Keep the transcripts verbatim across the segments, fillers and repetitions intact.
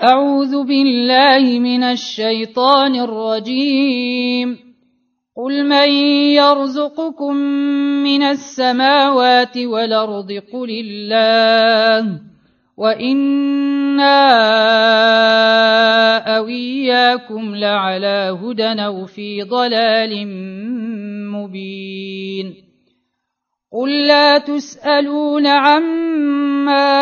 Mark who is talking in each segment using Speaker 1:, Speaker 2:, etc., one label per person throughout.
Speaker 1: أعوذ بالله من الشيطان الرجيم. قل من يرزقكم من السماوات والأرض قل الله وإنا أو إياكم لعلى هدى أو في ضلال مبين. قل لا تسألون عما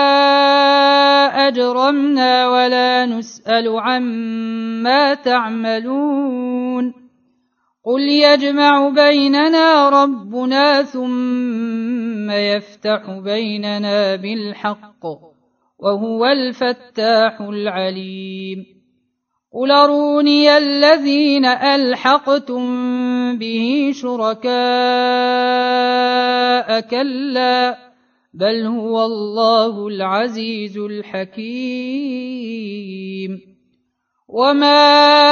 Speaker 1: أجرمنا ولا نسأل عما تعملون. قل يجمع بيننا ربنا ثم يفتح بيننا بالحق وهو الفتاح العليم. قل أروني الذين ألحقتم به شركاء كلا بل هو الله العزيز الحكيم. وما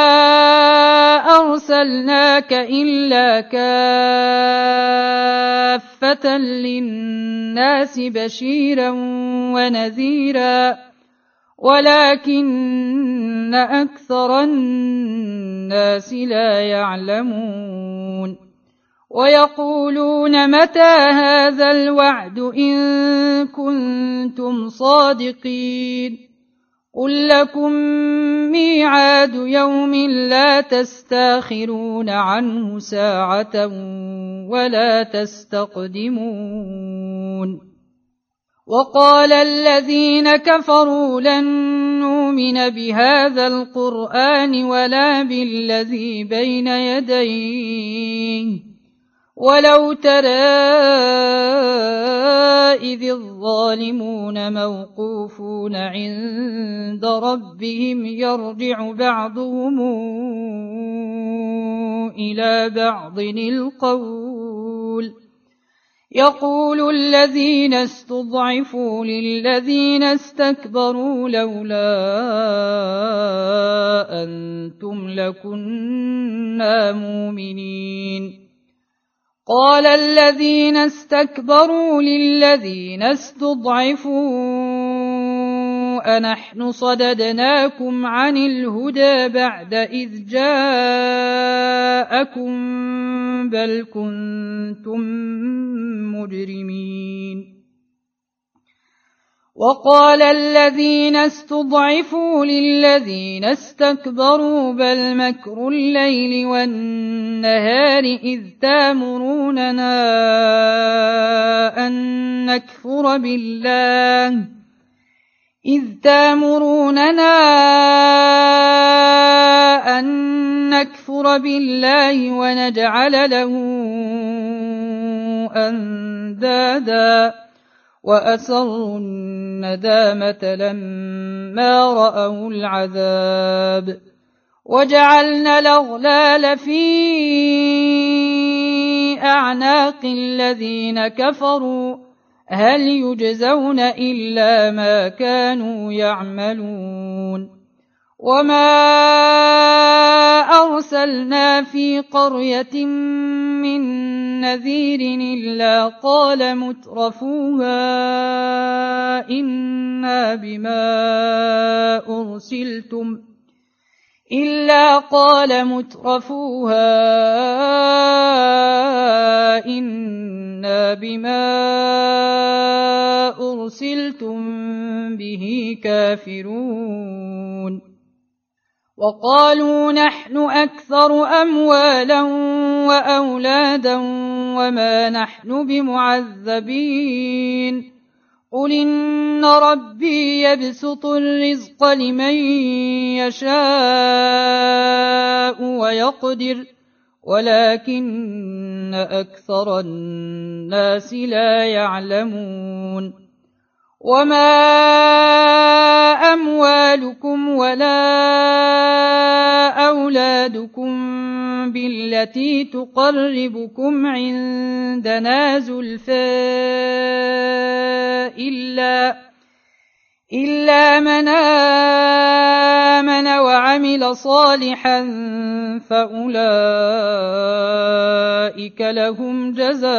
Speaker 1: أرسلناك إلا كافة للناس بشيرا ونذيرا ولكن أكثر الناس لا يعلمون. ويقولون متى هذا الوعد إن كنتم صادقين. قل لكم ميعاد يوم لا تستاخرون عنه ساعة ولا تستقدمون. وقال الذين كفروا لن نؤمن بهذا القرآن ولا بالذي بين يديه ولو ترى إذ الظالمون موقوفون عند ربهم يرجع بعضهم إلى بعض القول يقول الذين استضعفوا للذين استكبروا لولا أنتم لكنا مؤمنين. قال الذين استكبروا للذين استضعفوا أنحن صددناكم عن الهدى بعد إذ جاءكم بل كنتم مجرمين. وقال الذين استضعفوا للذين استكبروا بل مكر الليل والنهار إذ تامروننا أن نكفر بالله إذ تامروننا أن نكفر بالله ونجعل له أندادا وأسروا الندامة لما رأوا العذاب وجعلنا الأغلال في أعناق الذين كفروا هل يجزون إلا ما كانوا يعملون. وما أرسلنا في قرية من نذير إلا قال مترفوها إنا بما أرسلتم إلا قال مترفوها إنا بما أرسلتم به كافرون. وقالوا نحن أكثر أموالا وأولادا وما نحن بمعذبين. قل إن ربي يبسط الرزق لمن يشاء ويقدر ولكن أكثر الناس لا يعلمون. وما أموالكم ولا أولادكم بالتي تقربكم عندنا زلفى إلا, إلا من آمن وعمل صالحا فأولئك لهم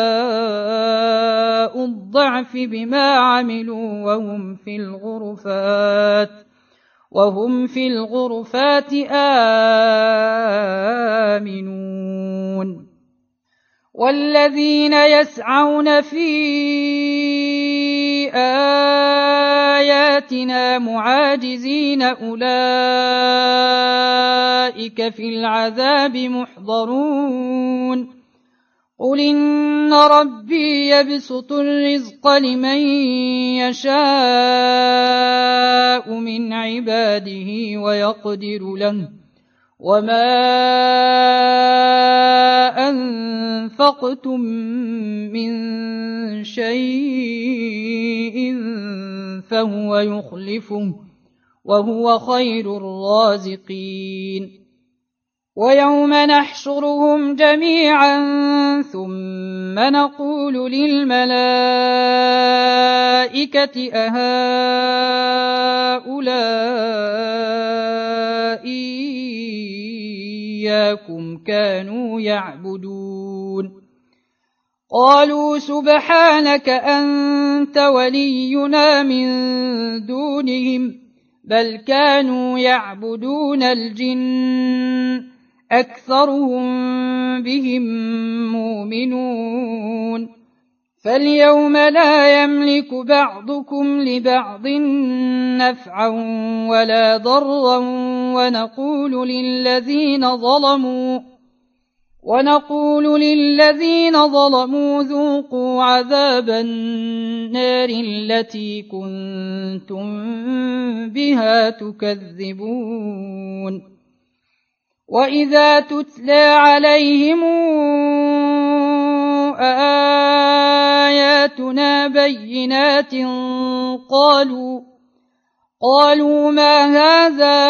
Speaker 1: جزاء الضعف بما عملوا وهم في الغرفات وهم في الغرفات آمنون والذين يسعون في آياتنا معاجزين أولئك في العذاب محضرون قل إن ربي يبسط الرزق لمن يشاء من عباده ويقدر له وما أنفقتم من شيء فهو يخلفه وهو خير الرازقين ويوم نحشرهم جميعا ثم نقول للملائكة أهؤلاء إياكم كانوا يعبدون قالوا سبحانك أنت ولينا من دونهم بل كانوا يعبدون الجن أكثرهم بهم مؤمنون فاليوم لا يملك بعضكم لبعض نفعا ولا ضرا ونقول للذين ظلموا ونقول للذين ظلموا ذوقوا عذاب النار التي كنتم بها تكذبون وإذا تتلى عليهم آياتنا بينات قالوا قالوا ما هذا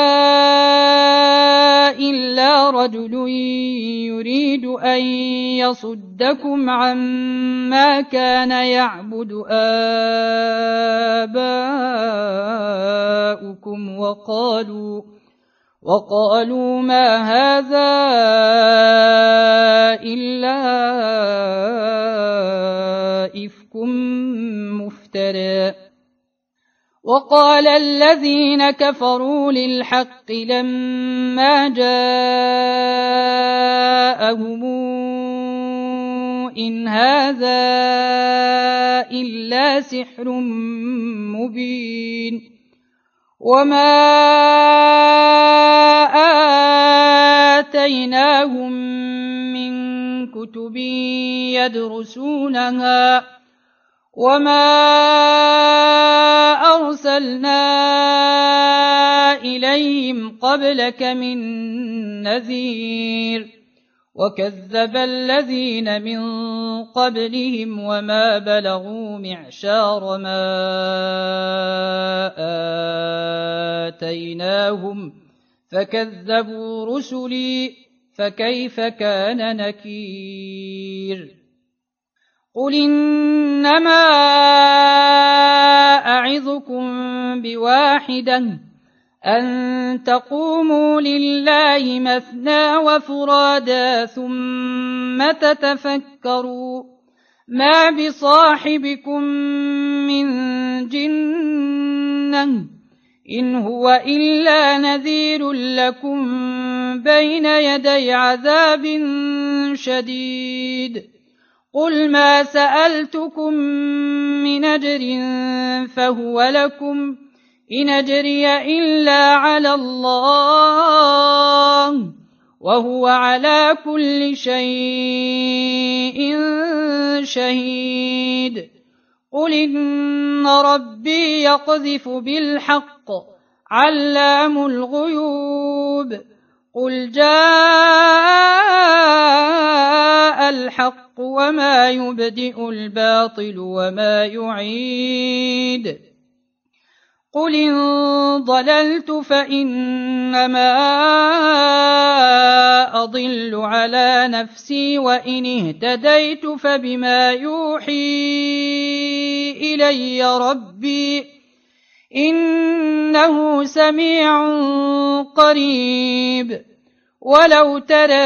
Speaker 1: إلا رجل يريد أن يصدكم عما كان يعبد آباؤكم وقالوا وقالوا ما هذا إلا إفك مفترى وقال الذين كفروا للحق لما جاءهم إن هذا إلا سحر مبين وما آتيناهم من كتب يدرسونها وما أرسلنا إليهم قبلك من نذير وكذب الذين من قبلهم وما بلغوا معشار ما آتيناهم فكذبوا رسلي فكيف كان نكير قل إنما أعظكم بواحدة أن تقوموا لله مثنى وفرادا ثم تتفكروا ما بصاحبكم من جنة إن هو إلا نذير لكم بين يدي عذاب شديد قل ما سألتكم من أجر فهو لكم إن أجري إلا على الله وهو على كل شيء شهيد قل إن ربي يقذف بالحق علام الغيوب قل جاء الحق وما يبدئ الباطل وما يعيد قل إن ضللت فإنما أضل على نفسي وإن اهتديت فبما يوحي إلي ربي إنه سميع قريب ولو ترى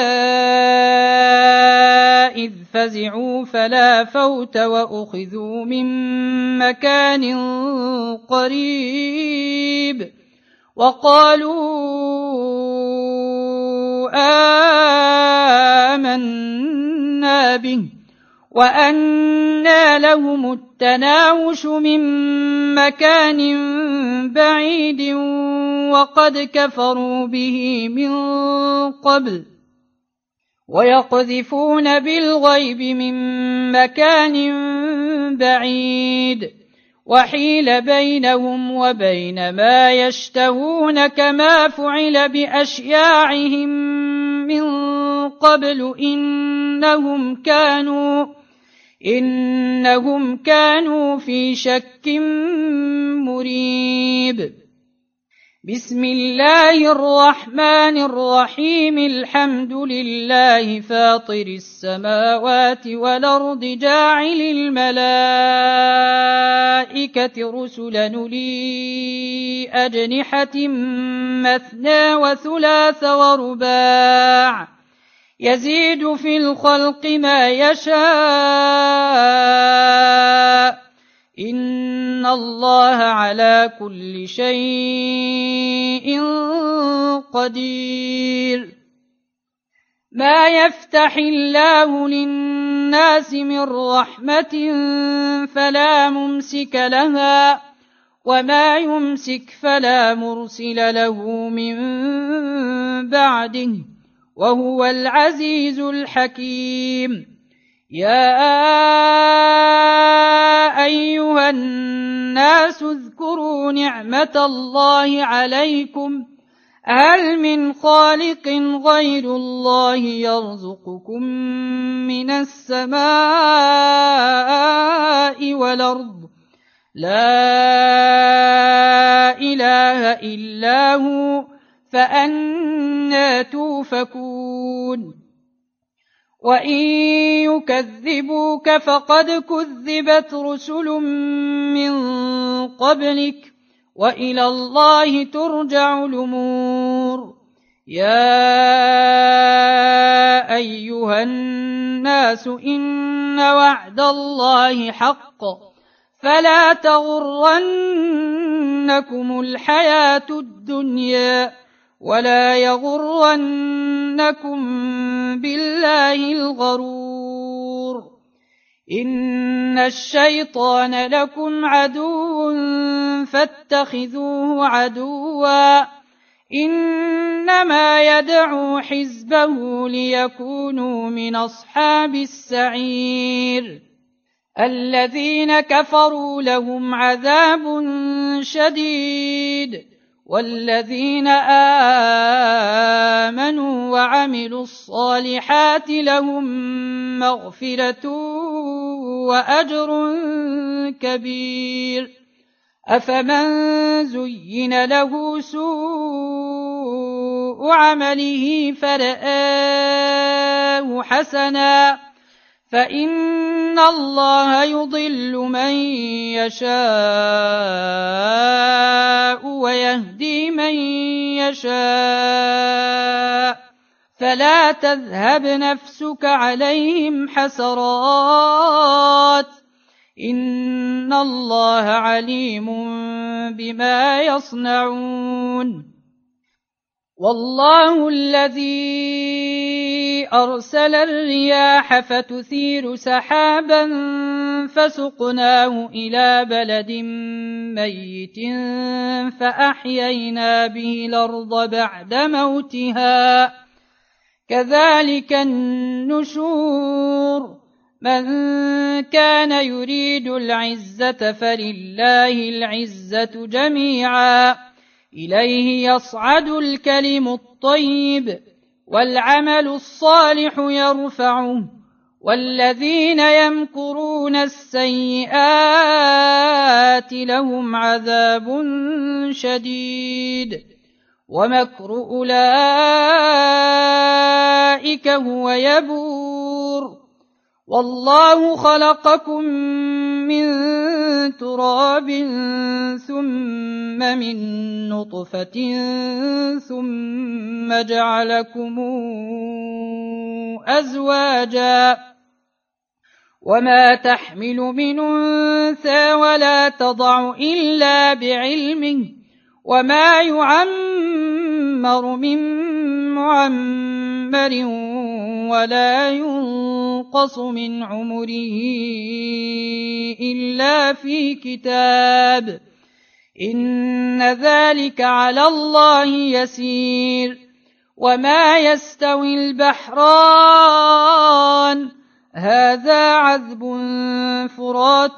Speaker 1: إذ فزعوا فلا فوت وأخذوا من مكان قريب وقالوا آمنا به وأنى لهم التناوش من مكان بعيد وقد كفروا به من قبل ويقذفون بالغيب من مكان بعيد وحيل بينهم وبين ما يشتهون كما فعل بأشياعهم من قبل إنهم كانوا إنهم كانوا في شك مريب. بسم الله الرحمن الرحيم. الحمد لله فاطر السماوات والأرض جاعل الملائكة رسلا أولي أجنحة مثنى وثلاث ورباع يزيد في الخلق ما يشاء إن الله على كل شيء قدير. ما يفتح الله للناس من رحمة فلا ممسك لها وما يمسك فلا مرسل له من بعده وهو العزيز الحكيم. يا أيها الناس اذكروا نعمة الله عليكم هل من خالق غير الله يرزقكم من السماء والأرض لا إله إلا هو فأنى توفكون. وإن يكذبوك فقد كذبت رسل من قبلك وإلى الله ترجع الأمور. يا أيها الناس إن وعد الله حق فلا تغرنكم الحياة الدنيا ولا يغرنكم بالله الغرور. إن الشيطان لكم عدو فاتخذوه عدوا إنما يدعو حزبه ليكونوا من أصحاب السعير. الذين كفروا لهم عذاب شديد والذين آمنوا وعملوا الصالحات لهم مغفرة وأجر كبير. أفمن زين له سوء عمله فرآه حسنا فإن الله يضل من يشاء ويهدي من يشاء فلا تذهب نفسك عليهم حسرات إن الله عليم بما يصنعون. والله الذي أرسل الرياح فتثير سحابا فسقناه إلى بلد ميت فأحيينا به الأرض بعد موتها كذلك النشور. من كان يريد العزة فلله العزة جميعا إليه يصعد الكلم الطيب والعمل الصالح يرفعه والذين يمكرون السيئات لهم عذاب شديد ومكر أولئك هو يبور. والله خلقكم من تراب ثم من نطفة ثم جعلكم أزواجا وما تحمل من أنثى ولا تضع إلا بعلمه وما يعمر من معمر ولا ينقص من عمره إلا في كتاب إن ذلك على الله يسير. وما يستوي البحران هذا عذب فرات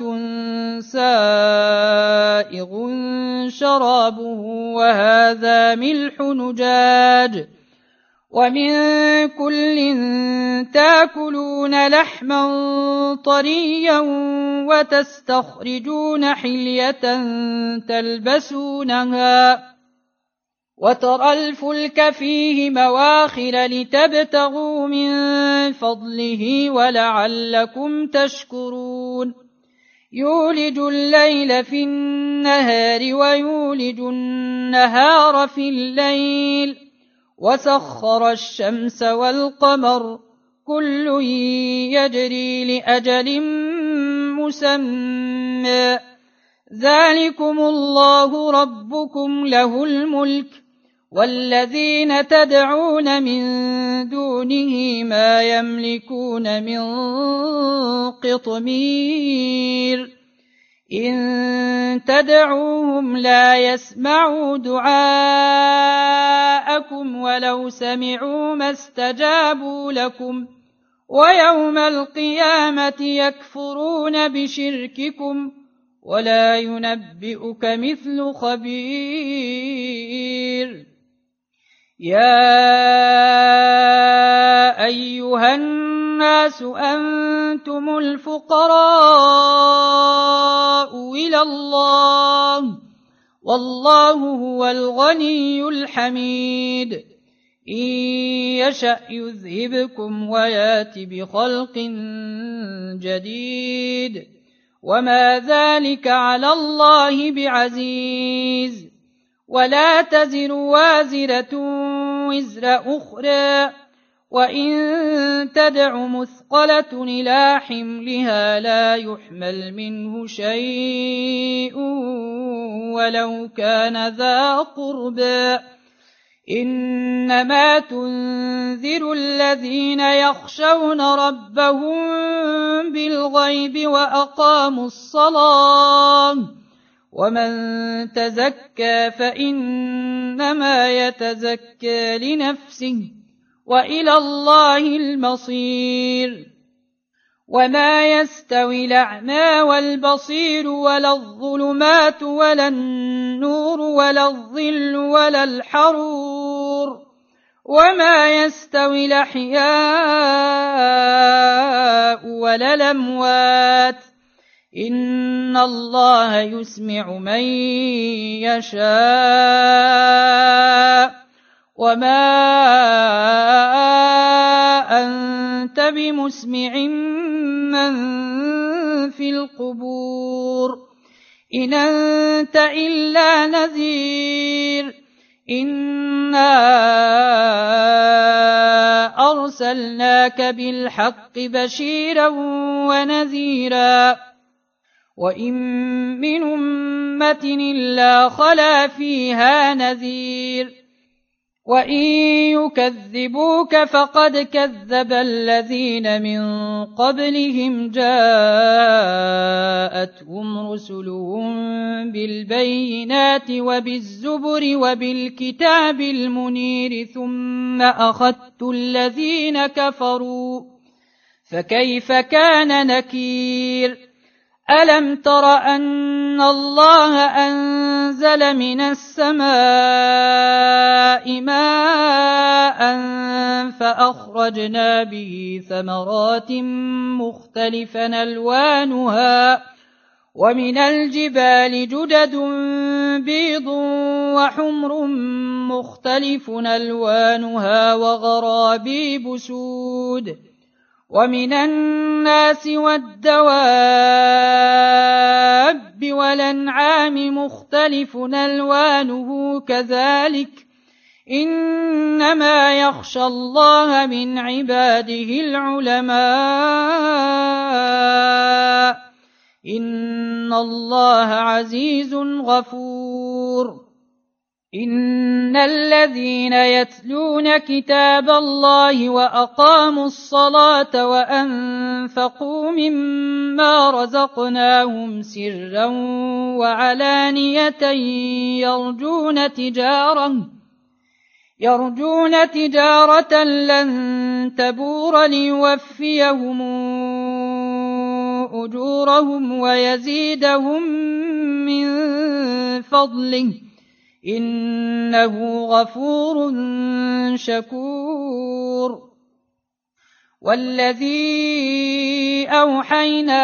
Speaker 1: سائغ شرابه وهذا ملح نجاج ومن كل تاكلون لحما طريا وتستخرجون حلية تلبسونها وترى الفلك فيه مواخر لتبتغوا من فضله ولعلكم تشكرون. يولج الليل في النهار ويولج النهار في الليل وسخر الشمس والقمر كل يجري لأجل مسمى ذلكم الله ربكم له الملك والذين تدعون من دونه ما يملكون من قطمير إن تدعوهم لا يسمعوا دعاءكم ولو سمعوا ما استجابوا لكم ويوم القيامة يكفرون بشرككم ولا ينبئك مثل خبير. يا أيها الناس أنتم الفقراء إلى الله والله هو الغني الحميد إن يشأ يذهبكم ويات بخلق جديد وما ذلك على الله بعزيز. ولا تزر وازرة وزر أخرى وإن تدع مثقلة إلى حملها لا يحمل منه شيء ولو كان ذا قربى إنما تنذر الذين يخشون ربهم بالغيب وأقاموا الصلاة ومن تزكى فإنما يتزكى لنفسه وإلى الله المصير. وما يستوي الأعمى والبصير ولا الظلمات ولا النور ولا الظل ولا الحرور وما يستوي الأحياء ولا الأموات إن الله يسمع من يشاء وما أنت بمسمع من في القبور إن أنت إلا نذير إنا أرسلناك بالحق بشيرا ونذيرا وإن من أمة إلا خلا فيها نذير وإن يكذبوك فقد كذب الذين من قبلهم جاءتهم رسلهم بالبينات وبالزبر وبالكتاب المنير ثم أخذت الذين كفروا فكيف كان نكير. ألم تر أن الله أنزل من السماء ماء فأخرجنا به ثمرات مختلفا ألوانها ومن الجبال جدد بيض وحمر مختلف ألوانها وغرابيب سود ومن الناس والدواب والأنعام مختلف ألوانه كذلك إنما يخشى الله من عباده العلماء إن الله عزيز غفور. إن الذين يتلون كتاب الله وأقاموا الصلاة وأنفقوا مما رزقناهم سرا وعلانية يرجون تجارة يرجون تجارة لن تبور ليوفيهم أجورهم ويزيدهم من فضله إنه غفور شكور. والذي أوحينا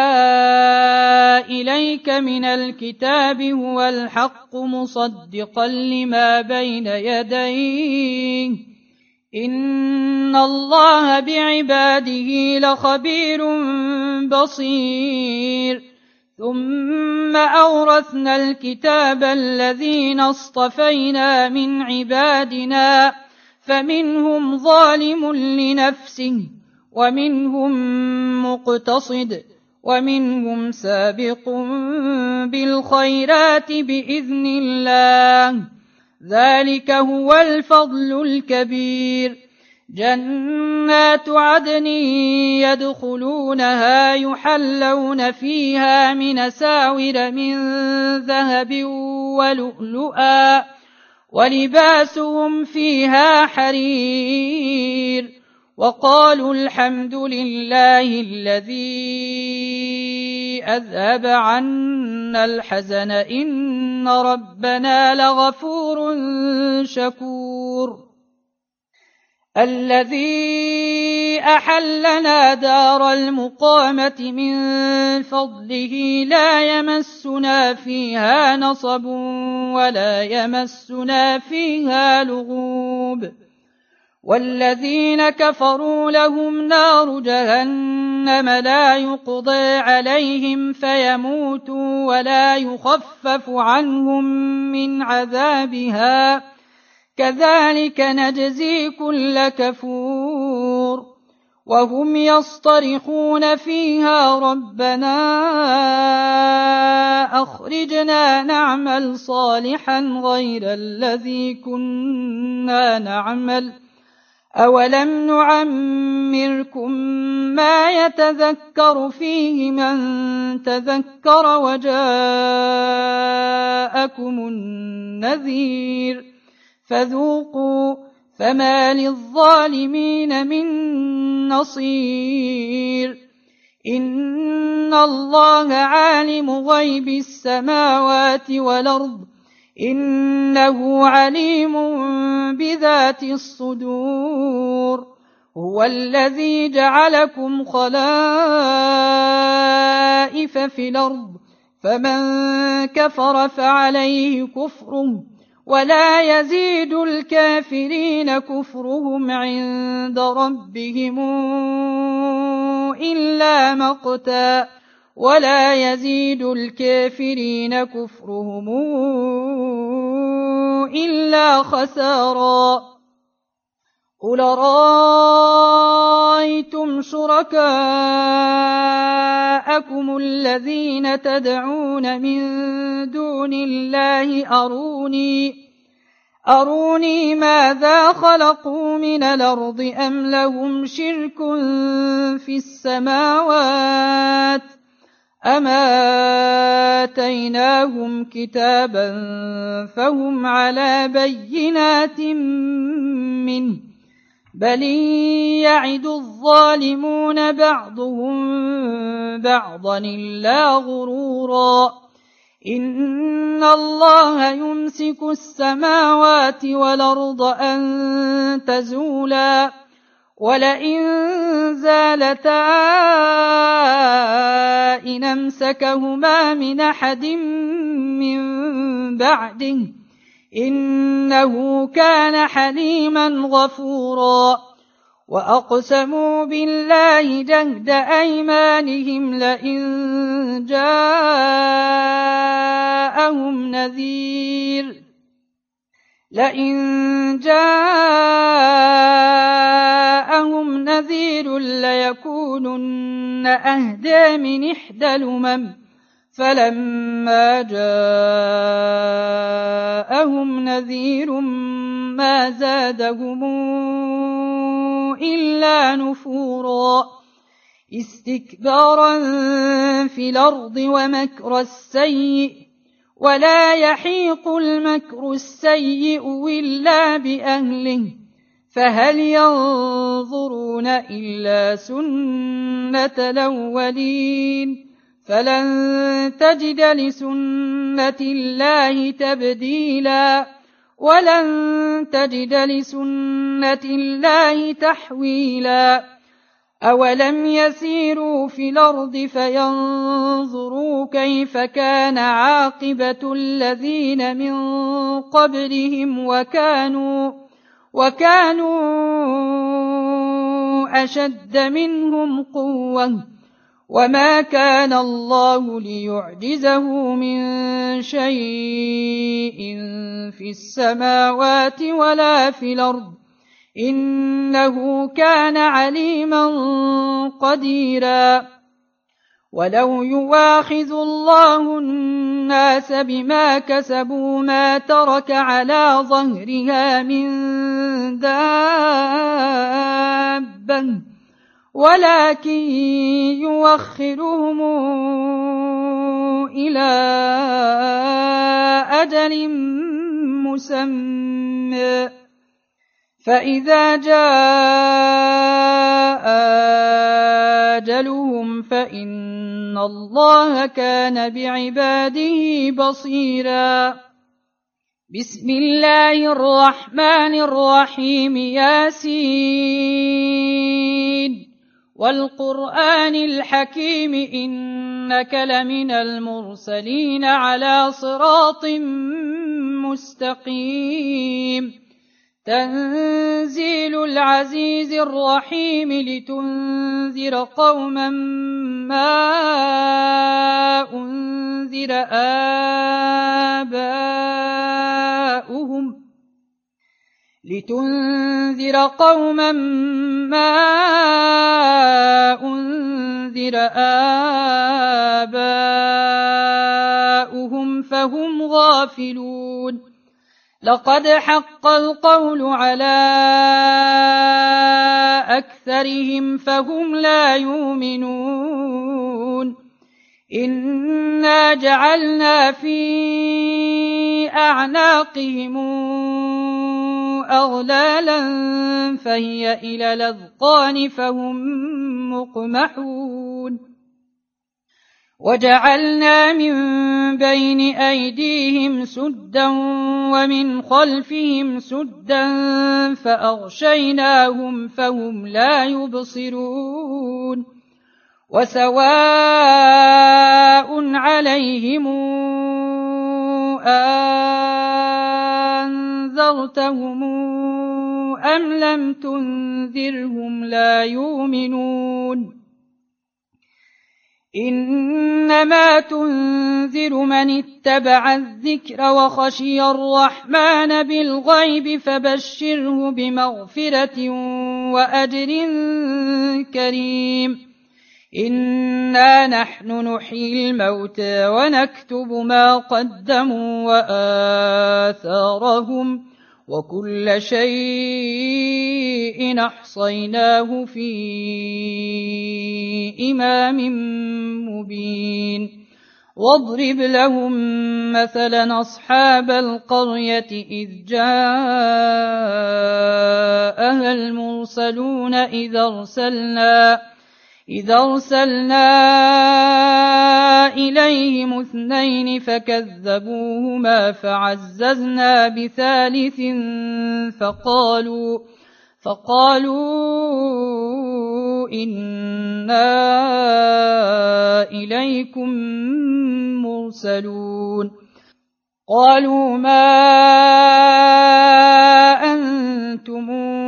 Speaker 1: إليك من الكتاب هو الحق مصدقا لما بين يديه إن الله بعباده لخبير بصير. ثم أورثنا الكتاب الذين اصطفينا من عبادنا فمنهم ظالم لنفسه ومنهم مقتصد ومنهم سابق بالخيرات بإذن الله ذلك هو الفضل الكبير. جنات عدن يدخلونها يحلون فيها من ساور من ذهب ولؤلؤا ولباسهم فيها حرير. وقالوا الحمد لله الذي أذهب عنا الحزن إن ربنا لغفور شكور. الذي أحلنا دار المقامة من فضله لا يمسنا فيها نصب ولا يمسنا فيها لغوب. والذين كفروا لهم نار جهنم لا يقضى عليهم فيموتوا ولا يخفف عنهم من عذابها كذلك نجزي كل كفور. وهم يصطرخون فيها ربنا أخرجنا نعمل صالحا غير الذي كنا نعمل أولم نعمركم ما يتذكر فيه من تذكر وجاءكم النذير فذوقوا فما للظالمين من نصير. إن الله عالم غيب السماوات والأرض إنه عليم بذات الصدور. هو الذي جعلكم خلائف في الأرض فمن كفر فعليه كفره ولا يزيد الكافرين كفرهم عند ربهم إلا مقتا ولا يزيد الكافرين كفرهم إلا خسارا. قل رأيتم شركاءكم الذين تدعون من دون الله أروني أروني ماذا خلقوا من الأرض أم لهم شرك في السماوات أم آتيناهم كتابا فهم على بينات منه بل يعد الظالمون بعضهم بعضا إلا غرورا. إن الله يمسك السماوات والأرض أن تزولا ولئن زالتا إن أمسكهما من أحد من بعده إنه كان حليما غفورا. وأقسموا بالله جهد أيمانهم لئن جاءهم نذير لئن جاءهم نذير ليكونن أهدى من إحدى الأمم فلما جاء جاءهم نذير ما زادهم إلا نفورا استكبارا في الأرض ومكر السيء ولا يحيق المكر السيء إلا بأهله فهل ينظرون إلا سنة الأولين فلن تجد لسنة الله تبديلا ولن تجد لسنة الله تحويلا أولم يسيروا في الأرض فينظروا كيف كان عاقبة الذين من قبلهم وكانوا وكانوا أشد منهم قوة وما كان الله ليعجزه من شيء في السماوات ولا في الأرض إنه كان عليما قديرا ولو يواخذ الله الناس بما كسبوا ما ترك على ظهرها من دابة ولكن يوخرهم إلى أجل مسمى فإذا جاء أجلهم فإن الله كان بعباده بصيرا بسم الله الرحمن الرحيم ياسين والقرآن الحكيم إنك لمن المرسلين على صراط مستقيم تنزيل العزيز الرحيم لتنذر قوما ما أنذر آباؤهم لتنذر قوما ما أنذر آباؤهم فهم غافلون لقد حق القول على أكثرهم فهم لا يؤمنون إنا جعلنا في أعناقهم أغلالا فهي إلى الأذقان فهم مقمحون وجعلنا من بين أيديهم سدا ومن خلفهم سدا فأغشيناهم فهم لا يبصرون وسواء عليهم أنذرتهم أم لم تنذرهم لا يؤمنون إنما تنذر من اتبع الذكر وخشي الرحمن بالغيب فبشره بمغفرة وأجر كريم إنا نحن نحيي الموتى ونكتب ما قدموا وآثارهم وكل شيء أحصيناه في إمام مبين واضرب لهم مثلا أصحاب القرية إذ جاءها المرسلون إذ أرسلنا إذا أرسلنا إليهم اثنين فكذبوهما فعززنا بثالث فقالوا فقالوا إنا إليكم مرسلون قالوا ما أنتم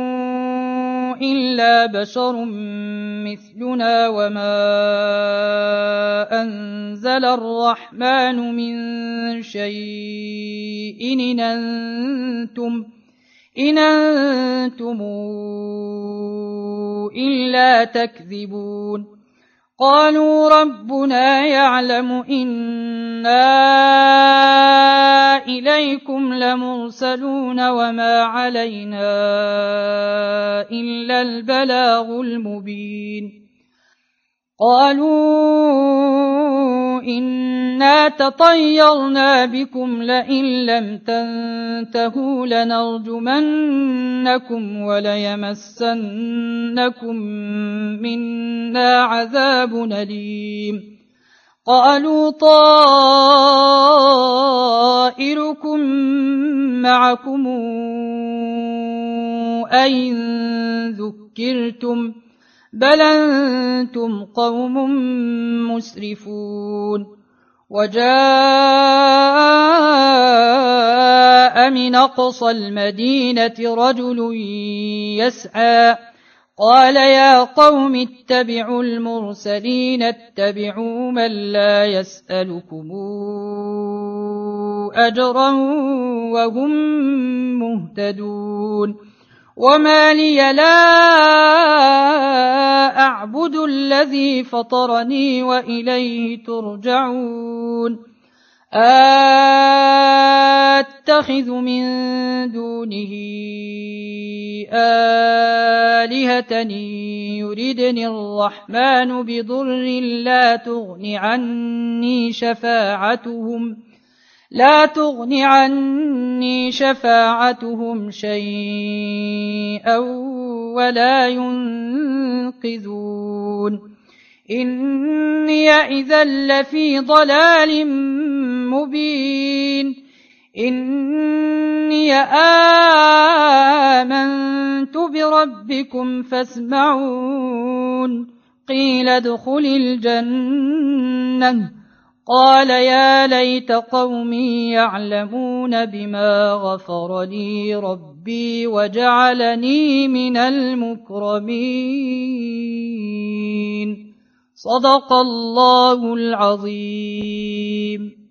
Speaker 1: إلا بشر مثلنا وما أنزل الرحمن من شيء إن أنتم, إن أنتم إلا تكذبون قالوا ربنا يعلم إنا إليكم لمرسلون وما علينا إلا البلاغ المبين. قالوا إنا تطيرنا بكم لئن لم تنتهوا لنرجمنكم وليمسنكم منا عذاب أليم. قالوا طائركم معكم أئن ذكرتم بل أنتم قوم مسرفون. وجاء من أقصى المدينة رجل يسعى قال يا قوم اتبعوا المرسلين اتبعوا من لا يسألكم أجرا وهم مهتدون. وما لي لا أعبد الذي فطرني وإليه ترجعون. أتخذ من دونه آلهة يردني الرحمن بضر لا تغن عني شفاعتهم لا تغن عني شفاعتهم شيئا ولا ينقذون. إني إذا لفي ضلال مبين. إني آمنت بربكم فاسمعون. قيل ادخل الجنة قال يا ليت قومي يعلمون بما غفر لي ربي وجعلني من المكرمين. صدق الله العظيم.